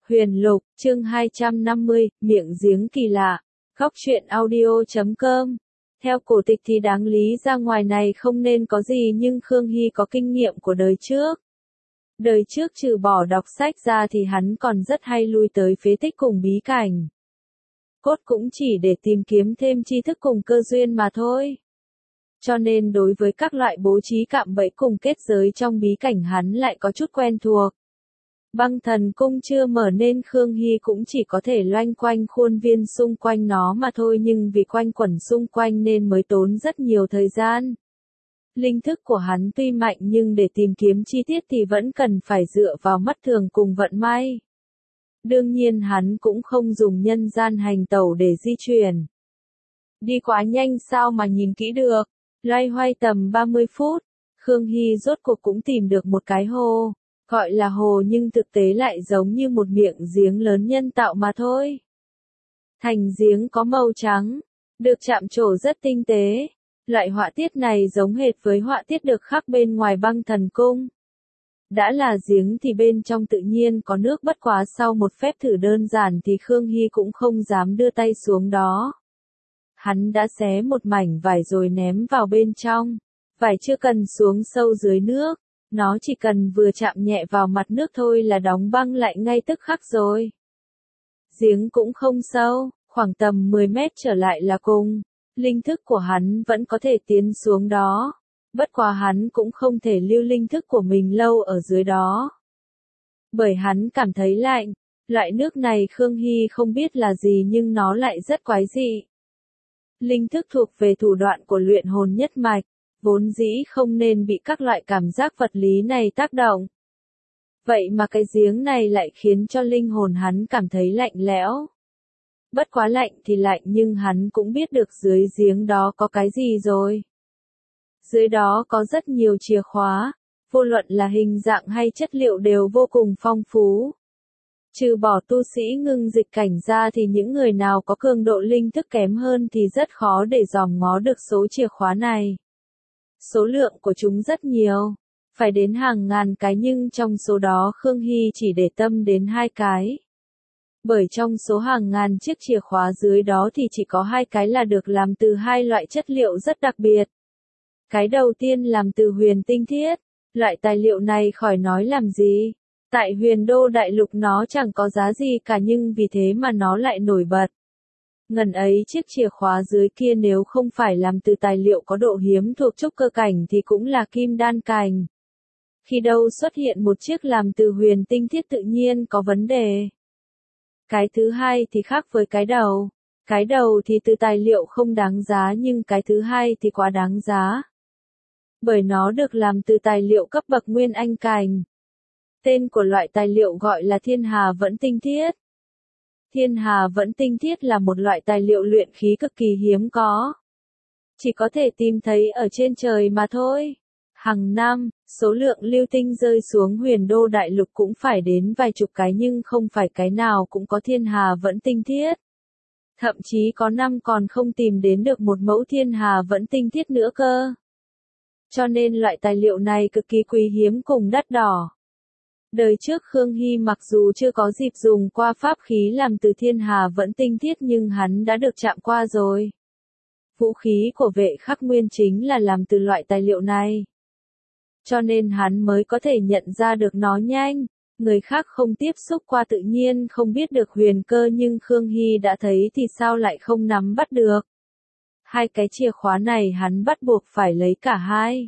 Huyền Lục, chương 250, miệng giếng kỳ lạ. Góc truyện audio.com. Theo cổ tịch thì đáng lý ra ngoài này không nên có gì, nhưng Khương Hy có kinh nghiệm của đời trước. Đời trước trừ bỏ đọc sách ra thì hắn còn rất hay lui tới phế tích cùng bí cảnh. Cốt cũng chỉ để tìm kiếm thêm tri thức cùng cơ duyên mà thôi. Cho nên đối với các loại bố trí cạm bẫy cùng kết giới trong bí cảnh hắn lại có chút quen thuộc. Băng thần cung chưa mở nên Khương Hy cũng chỉ có thể loanh quanh khuôn viên xung quanh nó mà thôi, nhưng vì quanh quẩn xung quanh nên mới tốn rất nhiều thời gian. Linh thức của hắn tuy mạnh nhưng để tìm kiếm chi tiết thì vẫn cần phải dựa vào mắt thường cùng vận may. Đương nhiên hắn cũng không dùng nhân gian hành tẩu để di chuyển. Đi quá nhanh sao mà nhìn kỹ được, loay hoay tầm 30 phút, Khương Hy rốt cuộc cũng tìm được một cái hồ. Gọi là hồ nhưng thực tế lại giống như một miệng giếng lớn nhân tạo mà thôi. Thành giếng có màu trắng, được chạm trổ rất tinh tế. Loại họa tiết này giống hệt với họa tiết được khắc bên ngoài băng thần cung. Đã là giếng thì bên trong tự nhiên có nước, bất quá sau một phép thử đơn giản thì Khương Hy cũng không dám đưa tay xuống đó. Hắn đã xé một mảnh vải rồi ném vào bên trong. Vải chưa cần xuống sâu dưới nước. Nó chỉ cần vừa chạm nhẹ vào mặt nước thôi là đóng băng lại ngay tức khắc rồi. Giếng cũng không sâu, khoảng tầm 10 mét trở lại là cùng. Linh thức của hắn vẫn có thể tiến xuống đó. Bất quá hắn cũng không thể lưu linh thức của mình lâu ở dưới đó. Bởi hắn cảm thấy lạnh. Loại nước này Khương Hy không biết là gì nhưng nó lại rất quái dị. Linh thức thuộc về thủ đoạn của luyện hồn nhất mạch. Vốn dĩ không nên bị các loại cảm giác vật lý này tác động. Vậy mà cái giếng này lại khiến cho linh hồn hắn cảm thấy lạnh lẽo. Bất quá lạnh thì lạnh nhưng hắn cũng biết được dưới giếng đó có cái gì rồi. Dưới đó có rất nhiều chìa khóa, vô luận là hình dạng hay chất liệu đều vô cùng phong phú. Trừ bỏ tu sĩ ngưng dịch cảnh ra thì những người nào có cường độ linh thức kém hơn thì rất khó để dòm ngó được số chìa khóa này. Số lượng của chúng rất nhiều, phải đến hàng ngàn cái nhưng trong số đó Khương Hy chỉ để tâm đến 2 cái. Bởi trong số hàng ngàn chiếc chìa khóa dưới đó thì chỉ có 2 cái là được làm từ 2 loại chất liệu rất đặc biệt. Cái đầu tiên làm từ huyền tinh thiết, loại tài liệu này khỏi nói làm gì. Tại Huyền Đô Đại Lục nó chẳng có giá gì cả nhưng vì thế mà nó lại nổi bật. Ngần ấy chiếc chìa khóa dưới kia nếu không phải làm từ tài liệu có độ hiếm thuộc trúc cơ cảnh thì cũng là kim đan cảnh. Khi đâu xuất hiện một chiếc làm từ huyền tinh thiết tự nhiên có vấn đề. Cái thứ hai thì khác với cái đầu. Cái đầu thì từ tài liệu không đáng giá nhưng cái thứ hai thì quá đáng giá. Bởi nó được làm từ tài liệu cấp bậc nguyên anh cảnh. Tên của loại tài liệu gọi là Thiên Hà Vẫn Tinh Thiết. Thiên Hà Vẫn Tinh Thiết là một loại tài liệu luyện khí cực kỳ hiếm có. Chỉ có thể tìm thấy ở trên trời mà thôi. Hàng năm, số lượng lưu tinh rơi xuống Huyền Đô Đại Lục cũng phải đến vài chục cái nhưng không phải cái nào cũng có Thiên Hà Vẫn Tinh Thiết. Thậm chí có năm còn không tìm đến được một mẫu Thiên Hà Vẫn Tinh Thiết nữa cơ. Cho nên loại tài liệu này cực kỳ quý hiếm cùng đắt đỏ. Đời trước Khương Hy mặc dù chưa có dịp dùng qua pháp khí làm từ Thiên Hà Vẫn Tinh Thiết nhưng hắn đã được chạm qua rồi. Vũ khí của Vệ Khắc Nguyên chính là làm từ loại tài liệu này. Cho nên hắn mới có thể nhận ra được nó nhanh. Người khác không tiếp xúc qua tự nhiên không biết được huyền cơ nhưng Khương Hy đã thấy thì sao lại không nắm bắt được. 2 cái chìa khóa này hắn bắt buộc phải lấy cả 2.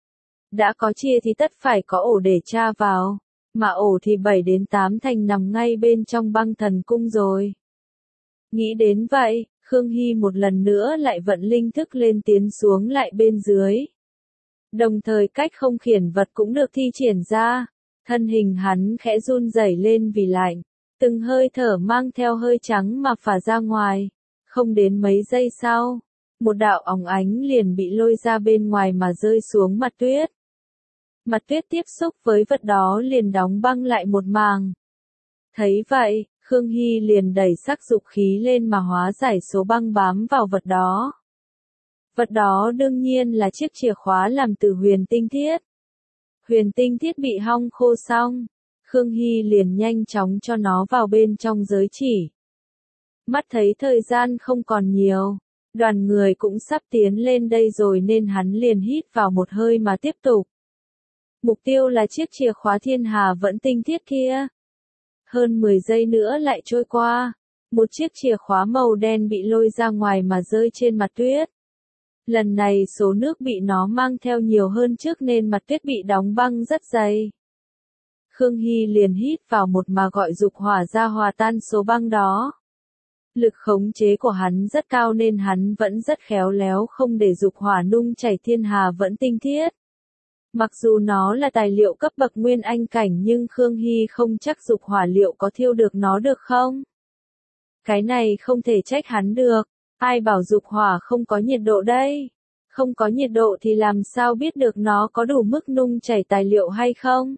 Đã có chia thì tất phải có ổ để tra vào. Mà ổ thì 7 đến 8 thành nằm ngay bên trong băng thần cung rồi. Nghĩ đến vậy, Khương Hy một lần nữa lại vận linh thức lên tiến xuống lại bên dưới. Đồng thời cách không khiển vật cũng được thi triển ra. Thân hình hắn khẽ run rẩy lên vì lạnh. Từng hơi thở mang theo hơi trắng mà phả ra ngoài. Không đến mấy giây sau, một đạo óng ánh liền bị lôi ra bên ngoài mà rơi xuống mặt tuyết. Mặt tuyết tiếp xúc với vật đó liền đóng băng lại một màng. Thấy vậy, Khương Hy liền đẩy sắc dục khí lên mà hóa giải số băng bám vào vật đó. Vật đó đương nhiên là chiếc chìa khóa làm từ huyền tinh thiết. Huyền tinh thiết bị hong khô xong, Khương Hy liền nhanh chóng cho nó vào bên trong giới chỉ. Mắt thấy thời gian không còn nhiều, đoàn người cũng sắp tiến lên đây rồi nên hắn liền hít vào một hơi mà tiếp tục. Mục tiêu là chiếc chìa khóa thiên hà vẫn tinh thiết kia. Hơn 10 giây nữa lại trôi qua, một chiếc chìa khóa màu đen bị lôi ra ngoài mà rơi trên mặt tuyết. Lần này số nước bị nó mang theo nhiều hơn trước nên mặt tuyết bị đóng băng rất dày. Khương Hy liền hít vào một mà gọi dục hỏa ra hòa tan số băng đó. Lực khống chế của hắn rất cao nên hắn vẫn rất khéo léo không để dục hỏa nung chảy thiên hà vẫn tinh thiết. Mặc dù nó là tài liệu cấp bậc nguyên anh cảnh nhưng Khương Hy không chắc dục hỏa liệu có thiêu được nó được không. Cái này không thể trách hắn được, ai bảo dục hỏa không có nhiệt độ đây. Không có nhiệt độ thì làm sao biết được nó có đủ mức nung chảy tài liệu hay không.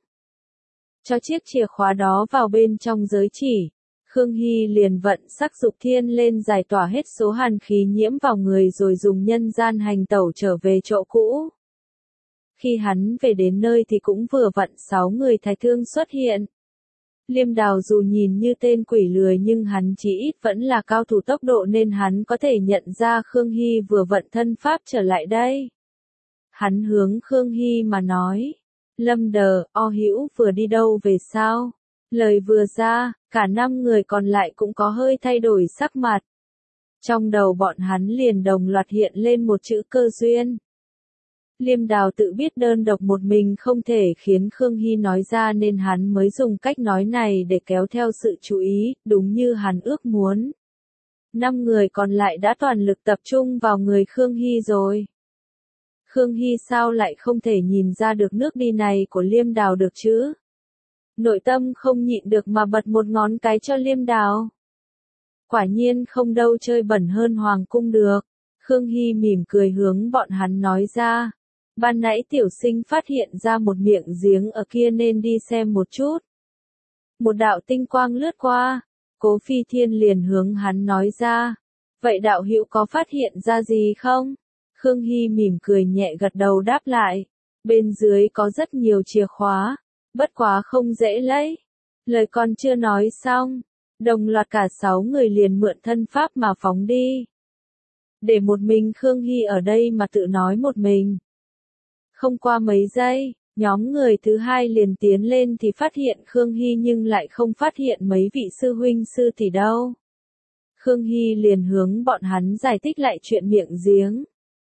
Cho chiếc chìa khóa đó vào bên trong giới chỉ, Khương Hy liền vận sắc dục thiên lên giải tỏa hết số hàn khí nhiễm vào người rồi dùng nhân gian hành tẩu trở về chỗ cũ. Khi hắn về đến nơi thì cũng vừa vặn 6 người thái thương xuất hiện. Liêm Đào dù nhìn như tên quỷ lười nhưng hắn chỉ ít vẫn là cao thủ tốc độ nên hắn có thể nhận ra Khương Hy vừa vận thân pháp trở lại đây. Hắn hướng Khương Hy mà nói, Lâm Đờ, O Hữu vừa đi đâu về sao? Lời vừa ra, cả 5 người còn lại cũng có hơi thay đổi sắc mặt. Trong đầu bọn hắn liền đồng loạt hiện lên một chữ cơ duyên. Liêm Đào tự biết đơn độc một mình không thể khiến Khương Hy nói ra nên hắn mới dùng cách nói này để kéo theo sự chú ý, đúng như hắn ước muốn. 5 người còn lại đã toàn lực tập trung vào người Khương Hy rồi. Khương Hy sao lại không thể nhìn ra được nước đi này của Liêm Đào được chứ? Nội tâm không nhịn được mà bật một ngón cái cho Liêm Đào. Quả nhiên không đâu chơi bẩn hơn hoàng cung được. Khương Hy mỉm cười hướng bọn hắn nói ra. Ban nãy tiểu sinh phát hiện ra một miệng giếng ở kia nên đi xem một chút. Một đạo tinh quang lướt qua, Cố Phi Thiên liền hướng hắn nói ra. Vậy đạo hữu có phát hiện ra gì không? Khương Hy mỉm cười nhẹ gật đầu đáp lại. Bên dưới có rất nhiều chìa khóa, bất quá không dễ lấy. Lời còn chưa nói xong, đồng loạt cả 6 người liền mượn thân pháp mà phóng đi. Để một mình Khương Hy ở đây mà tự nói một mình. Không qua mấy giây, nhóm người thứ hai liền tiến lên thì phát hiện Khương Hy nhưng lại không phát hiện mấy vị sư huynh sư tỷ đâu. Khương Hy liền hướng bọn hắn giải thích lại chuyện miệng giếng.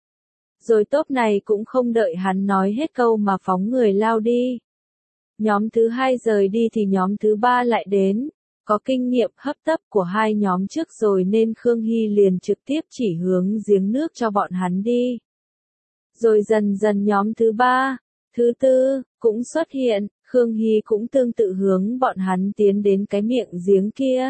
Rồi tốp này cũng không đợi hắn nói hết câu mà phóng người lao đi. Nhóm thứ hai rời đi thì nhóm thứ ba lại đến. Có kinh nghiệm hấp tấp của hai nhóm trước rồi nên Khương Hy liền trực tiếp chỉ hướng giếng nước cho bọn hắn đi. Rồi dần dần nhóm thứ ba, thứ tư, cũng xuất hiện, Khương Hy cũng tương tự hướng bọn hắn tiến đến cái miệng giếng kia.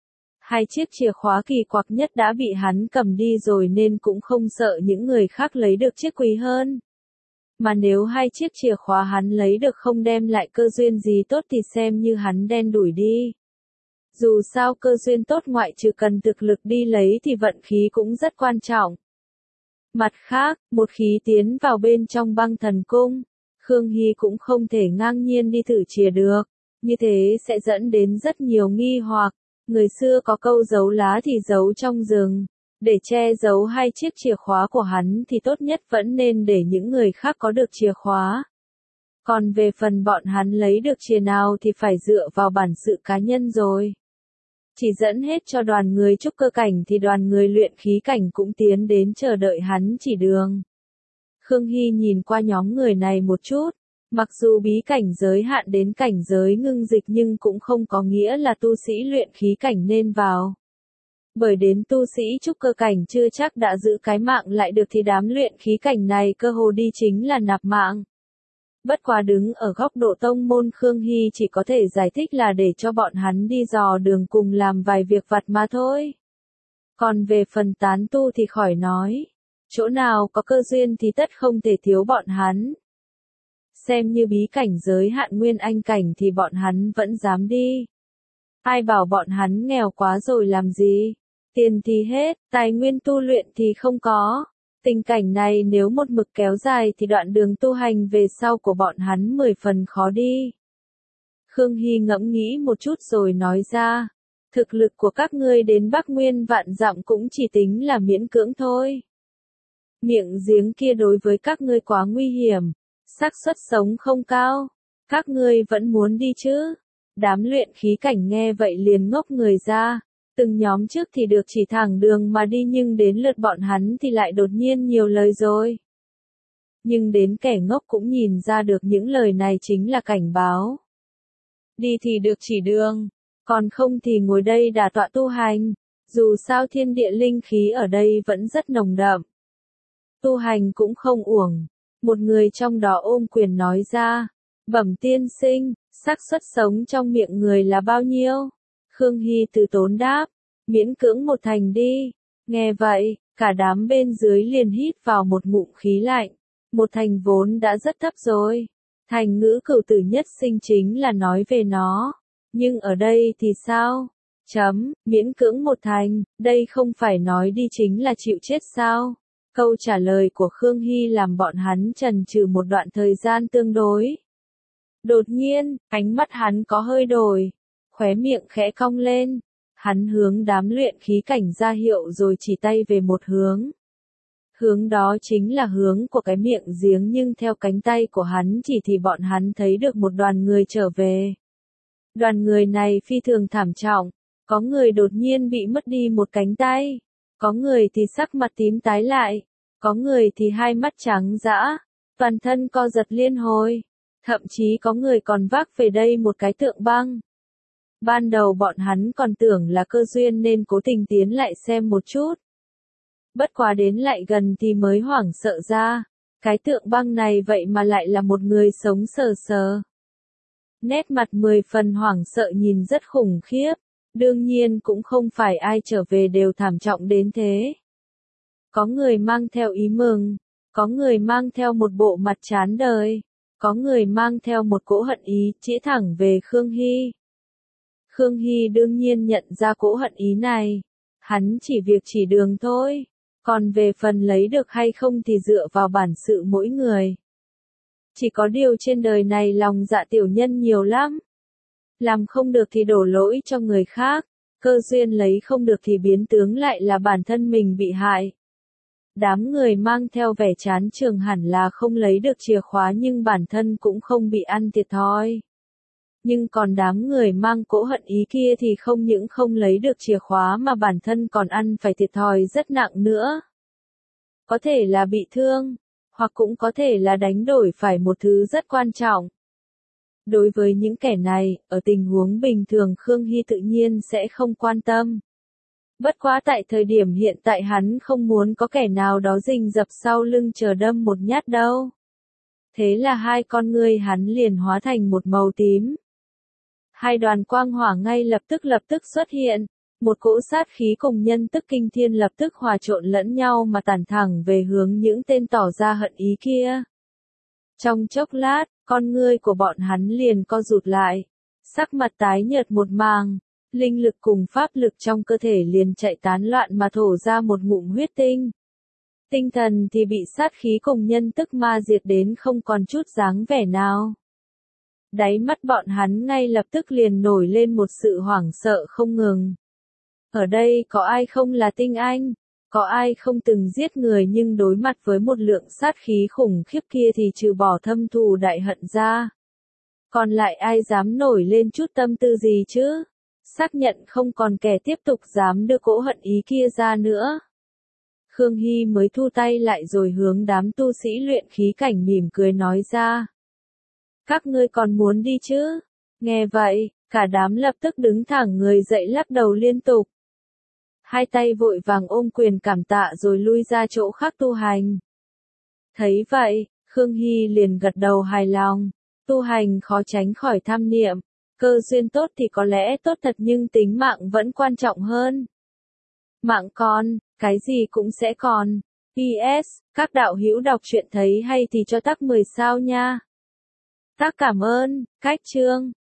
2 chiếc chìa khóa kỳ quặc nhất đã bị hắn cầm đi rồi nên cũng không sợ những người khác lấy được chiếc quý hơn. Mà nếu 2 chiếc chìa khóa hắn lấy được không đem lại cơ duyên gì tốt thì xem như hắn đen đủi đi. Dù sao cơ duyên tốt ngoại trừ cần thực lực đi lấy thì vận khí cũng rất quan trọng. Mặt khác, một khí tiến vào bên trong băng thần cung, Khương Hy cũng không thể ngang nhiên đi thử chìa được, như thế sẽ dẫn đến rất nhiều nghi hoặc. Người xưa có câu giấu lá thì giấu trong rừng, để che giấu 2 chiếc chìa khóa của hắn thì tốt nhất vẫn nên để những người khác có được chìa khóa. Còn về phần bọn hắn lấy được chìa nào thì phải dựa vào bản sự cá nhân rồi. Chỉ dẫn hết cho đoàn người trúc cơ cảnh thì đoàn người luyện khí cảnh cũng tiến đến chờ đợi hắn chỉ đường. Khương Hy nhìn qua nhóm người này một chút, mặc dù bí cảnh giới hạn đến cảnh giới ngưng dịch nhưng cũng không có nghĩa là tu sĩ luyện khí cảnh nên vào. Bởi đến tu sĩ trúc cơ cảnh chưa chắc đã giữ cái mạng lại được thì đám luyện khí cảnh này cơ hồ đi chính là nạp mạng. Bất quá đứng ở góc độ tông môn Khương Hy chỉ có thể giải thích là để cho bọn hắn đi dò đường cùng làm vài việc vặt mà thôi. Còn về phần tán tu thì khỏi nói. Chỗ nào có cơ duyên thì tất không thể thiếu bọn hắn. Xem như bí cảnh giới hạn nguyên anh cảnh thì bọn hắn vẫn dám đi. Ai bảo bọn hắn nghèo quá rồi làm gì? Tiền thì hết, tài nguyên tu luyện thì không có. Tình cảnh này nếu một mực kéo dài thì đoạn đường tu hành về sau của bọn hắn 10 phần khó đi. Khương Hy ngẫm nghĩ một chút rồi nói ra. Thực lực của các ngươi đến Bắc Nguyên vạn dặm cũng chỉ tính là miễn cưỡng thôi. Miệng giếng kia đối với các ngươi quá nguy hiểm, xác suất sống không cao. Các ngươi vẫn muốn đi chứ? Đám luyện khí cảnh nghe vậy liền ngốc người ra. Từng nhóm trước thì được chỉ thẳng đường mà đi nhưng đến lượt bọn hắn thì lại đột nhiên nhiều lời rồi. Nhưng đến kẻ ngốc cũng nhìn ra được những lời này chính là cảnh báo. Đi thì được chỉ đường, còn không thì ngồi đây đả tọa tu hành. Dù sao thiên địa linh khí ở đây vẫn rất nồng đậm. Tu hành cũng không uổng. Một người trong đó ôm quyền nói ra. Bẩm tiên sinh, xác suất sống trong miệng người là bao nhiêu? Khương Hy từ tốn đáp. Miễn cưỡng 1 thành đi. Nghe vậy, cả đám bên dưới liền hít vào một ngụm khí lạnh. 1 thành vốn đã rất thấp rồi. Thành ngữ cửu tử nhất sinh chính là nói về nó. Nhưng ở đây thì sao? Miễn cưỡng 1 thành, đây không phải nói đi chính là chịu chết sao? Câu trả lời của Khương Hy làm bọn hắn chần chừ một đoạn thời gian tương đối. Đột nhiên, ánh mắt hắn có hơi đổi. Khóe miệng khẽ cong lên. Hắn hướng đám luyện khí cảnh ra hiệu rồi chỉ tay về một hướng. Hướng đó chính là hướng của cái miệng giếng nhưng theo cánh tay của hắn chỉ thì bọn hắn thấy được một đoàn người trở về. Đoàn người này phi thường thảm trọng. Có người đột nhiên bị mất đi một cánh tay. Có người thì sắc mặt tím tái lại. Có người thì hai mắt trắng dã. Toàn thân co giật liên hồi. Thậm chí có người còn vác về đây một cái tượng băng. Ban đầu bọn hắn còn tưởng là cơ duyên nên cố tình tiến lại xem một chút. Bất quá đến lại gần thì mới hoảng sợ ra. Cái tượng băng này vậy mà lại là một người sống sờ sờ. Nét mặt 10 phần hoảng sợ nhìn rất khủng khiếp. Đương nhiên cũng không phải ai trở về đều thảm trọng đến thế. Có người mang theo ý mừng. Có người mang theo một bộ mặt chán đời. Có người mang theo một cỗ hận ý chỉ thẳng về Khương Hy. Khương Hy đương nhiên nhận ra cỗ hận ý này. Hắn chỉ việc chỉ đường thôi. Còn về phần lấy được hay không thì dựa vào bản sự mỗi người. Chỉ có điều trên đời này lòng dạ tiểu nhân nhiều lắm. Làm không được thì đổ lỗi cho người khác. Cơ duyên lấy không được thì biến tướng lại là bản thân mình bị hại. Đám người mang theo vẻ chán trường hẳn là không lấy được chìa khóa nhưng bản thân cũng không bị ăn thiệt thòi. Nhưng còn đám người mang cỗ hận ý kia thì không những không lấy được chìa khóa mà bản thân còn ăn phải thiệt thòi rất nặng nữa. Có thể là bị thương, hoặc cũng có thể là đánh đổi phải một thứ rất quan trọng. Đối với những kẻ này, ở tình huống bình thường Khương Hy tự nhiên sẽ không quan tâm. Bất quá tại thời điểm hiện tại hắn không muốn có kẻ nào đó rình rập sau lưng chờ đâm một nhát đâu. Thế là hai con ngươi hắn liền hóa thành một màu tím. Hai đoàn quang hỏa ngay lập tức xuất hiện. Một cỗ sát khí cùng nhân tức kinh thiên lập tức hòa trộn lẫn nhau mà tản thẳng về hướng những tên tỏ ra hận ý kia. Trong chốc lát, con ngươi của bọn hắn liền co rụt lại. Sắc mặt tái nhợt một màng. Linh lực cùng pháp lực trong cơ thể liền chạy tán loạn mà thổ ra một ngụm huyết tinh. Tinh thần thì bị sát khí cùng nhân tức ma diệt đến không còn chút dáng vẻ nào. Đáy mắt bọn hắn ngay lập tức liền nổi lên một sự hoảng sợ không ngừng. Ở đây có ai không là tinh anh? Có ai không từng giết người nhưng đối mặt với một lượng sát khí khủng khiếp kia thì trừ bỏ thâm thù đại hận ra. Còn lại ai dám nổi lên chút tâm tư gì chứ? Xác nhận không còn kẻ tiếp tục dám đưa cỗ hận ý kia ra nữa. Khương Hy mới thu tay lại rồi hướng đám tu sĩ luyện khí cảnh mỉm cười nói ra. Các ngươi còn muốn đi chứ? Nghe vậy, cả đám lập tức đứng thẳng người dậy lắc đầu liên tục. Hai tay vội vàng ôm quyền cảm tạ rồi lui ra chỗ khác tu hành. Thấy vậy, Khương Hy liền gật đầu hài lòng. Tu hành khó tránh khỏi tham niệm. Cơ duyên tốt thì có lẽ tốt thật nhưng tính mạng vẫn quan trọng hơn. Mạng còn, cái gì cũng sẽ còn. PS, các đạo hữu đọc truyện thấy hay thì cho tắc 10 sao nha. Tác cảm ơn, cách chương.